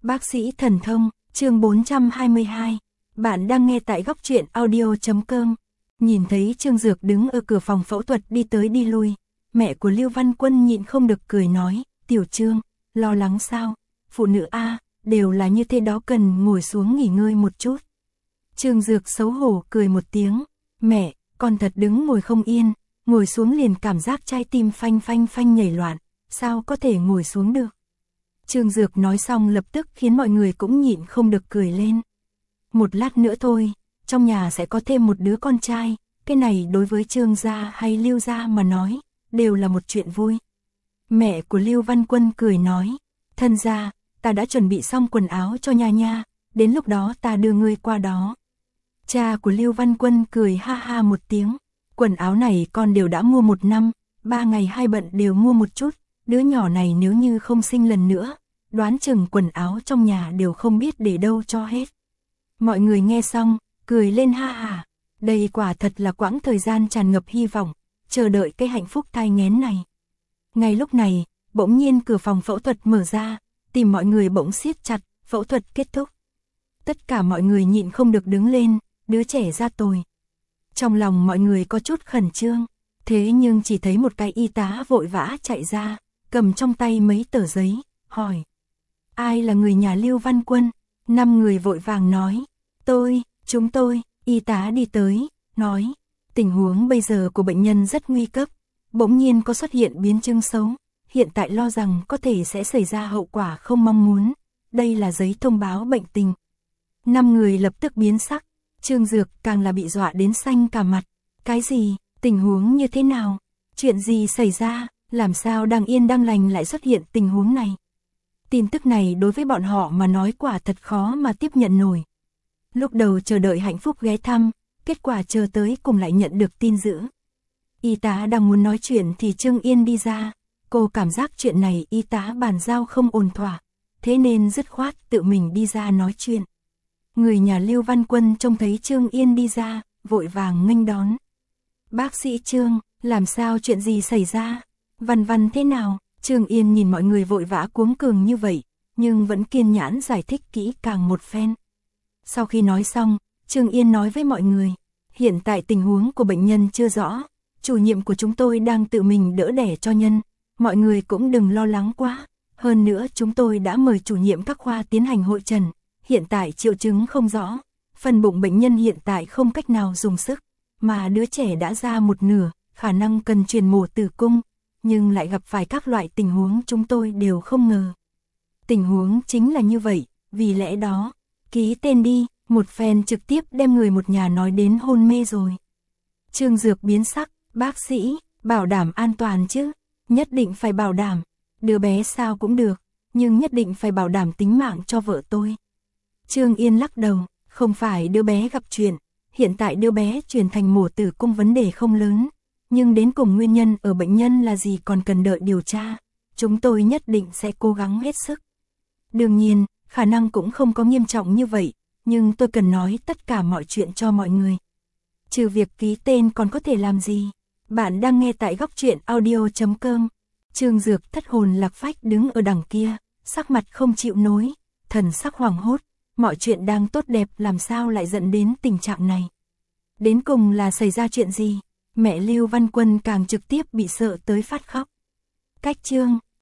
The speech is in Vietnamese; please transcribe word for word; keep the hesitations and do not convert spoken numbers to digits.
Bác sĩ thần thông, chương bốn trăm hai mươi hai. Bạn đang nghe tại góc truyện audio chấm com. Nhìn thấy Trương Dược đứng ở cửa phòng phẫu thuật đi tới đi lui, mẹ của Lưu Văn Quân nhịn không được cười nói, "Tiểu Trương, lo lắng sao? Phụ nữ a, đều là như thế đó, cần ngồi xuống nghỉ ngơi một chút." Trương Dược xấu hổ cười một tiếng, "Mẹ, con thật đứng ngồi không yên, ngồi xuống liền cảm giác trái tim phanh phanh phanh nhảy loạn, sao có thể ngồi xuống được?" Trương Dược nói xong lập tức khiến mọi người cũng nhịn không được cười lên. Một lát nữa thôi, trong nhà sẽ có thêm một đứa con trai, cái này đối với Trương gia hay Lưu gia mà nói, đều là một chuyện vui. Mẹ của Lưu Văn Quân cười nói, "Thân gia, ta đã chuẩn bị xong quần áo cho nha nha, đến lúc đó ta đưa ngươi qua đó." Cha của Lưu Văn Quân cười ha ha một tiếng, "Quần áo này con đều đã mua một năm, ba ngày hai bận đều mua một chút, đứa nhỏ này nếu như không sinh lần nữa, đoán chừng quần áo trong nhà đều không biết để đâu cho hết." Mọi người nghe xong, cười lên ha hả, đây quả thật là quãng thời gian tràn ngập hy vọng, chờ đợi cái hạnh phúc thai nghén này. Ngay lúc này, bỗng nhiên cửa phòng phẫu thuật mở ra, tìm mọi người bỗng siết chặt, phẫu thuật kết thúc. Tất cả mọi người nhịn không được đứng lên, đứa trẻ ra tồi. Trong lòng mọi người có chút khẩn trương, thế nhưng chỉ thấy một cái y tá vội vã chạy ra, cầm trong tay mấy tờ giấy, hỏi, "Ai là người nhà Lưu Văn Quân?" Năm người vội vàng nói, "Tôi, chúng tôi." Y tá đi tới, nói, "Tình huống bây giờ của bệnh nhân rất nguy cấp, bỗng nhiên có xuất hiện biến chứng xấu, hiện tại lo rằng có thể sẽ xảy ra hậu quả không mong muốn, đây là giấy thông báo bệnh tình." Năm người lập tức biến sắc, Trương Dược càng là bị dọa đến xanh cả mặt. "Cái gì? Tình huống như thế nào? Chuyện gì xảy ra? Làm sao đang yên đang lành lại xuất hiện tình huống này?" Tin tức này đối với bọn họ mà nói quả thật khó mà tiếp nhận nổi. Lúc đầu chờ đợi hạnh phúc ghé thăm, kết quả chờ tới cùng lại nhận được tin dữ. Y tá đang muốn nói chuyện thì Trương Yên đi ra, cô cảm giác chuyện này y tá bàn giao không ổn thỏa, thế nên dứt khoát tự mình đi ra nói chuyện. Người nhà Lưu Văn Quân trông thấy Trương Yên đi ra, vội vàng nghênh đón. "Bác sĩ Trương, làm sao, chuyện gì xảy ra? Văn Văn thế nào?" Trương Yên nhìn mọi người vội vã cuống cường như vậy, nhưng vẫn kiên nhẫn giải thích kỹ càng một phen. Sau khi nói xong, Trương Yên nói với mọi người, "Hiện tại tình huống của bệnh nhân chưa rõ, chủ nhiệm của chúng tôi đang tự mình đỡ đẻ cho nhân, mọi người cũng đừng lo lắng quá. Hơn nữa chúng tôi đã mời chủ nhiệm các khoa tiến hành hội trần, hiện tại triệu chứng không rõ, phần bụng bệnh nhân hiện tại không cách nào dùng sức, mà đứa trẻ đã ra một nửa, khả năng cần truyền mổ tử cung, nhưng lại gặp phải các loại tình huống chúng tôi đều không ngờ. Tình huống chính là như vậy, vì lẽ đó, ký tên đi." Một phen trực tiếp đem người một nhà nói đến hôn mê rồi. Trương Dược biến sắc, "Bác sĩ, bảo đảm an toàn chứ?" "Nhất định phải bảo đảm, đứa bé sao cũng được, nhưng nhất định phải bảo đảm tính mạng cho vợ tôi." Trương Yên lắc đầu, "Không phải đứa bé gặp chuyện, hiện tại đứa bé chuyển thành mổ tử cung vấn đề không lớn, nhưng đến cùng nguyên nhân ở bệnh nhân là gì còn cần đợi điều tra, chúng tôi nhất định sẽ cố gắng hết sức. Đương nhiên, khả năng cũng không có nghiêm trọng như vậy, nhưng tôi cần nói tất cả mọi chuyện cho mọi người. Trừ việc ký tên còn có thể làm gì?" Bạn đang nghe tại góc truyện audio chấm com. Trương Dược thất hồn lạc phách đứng ở đằng kia, sắc mặt không chịu nối, thần sắc hoảng hốt, mọi chuyện đang tốt đẹp làm sao lại dẫn đến tình trạng này. Đến cùng là xảy ra chuyện gì? Mẹ Lưu Văn Quân càng trực tiếp bị sợ tới phát khóc. "Cách Trương,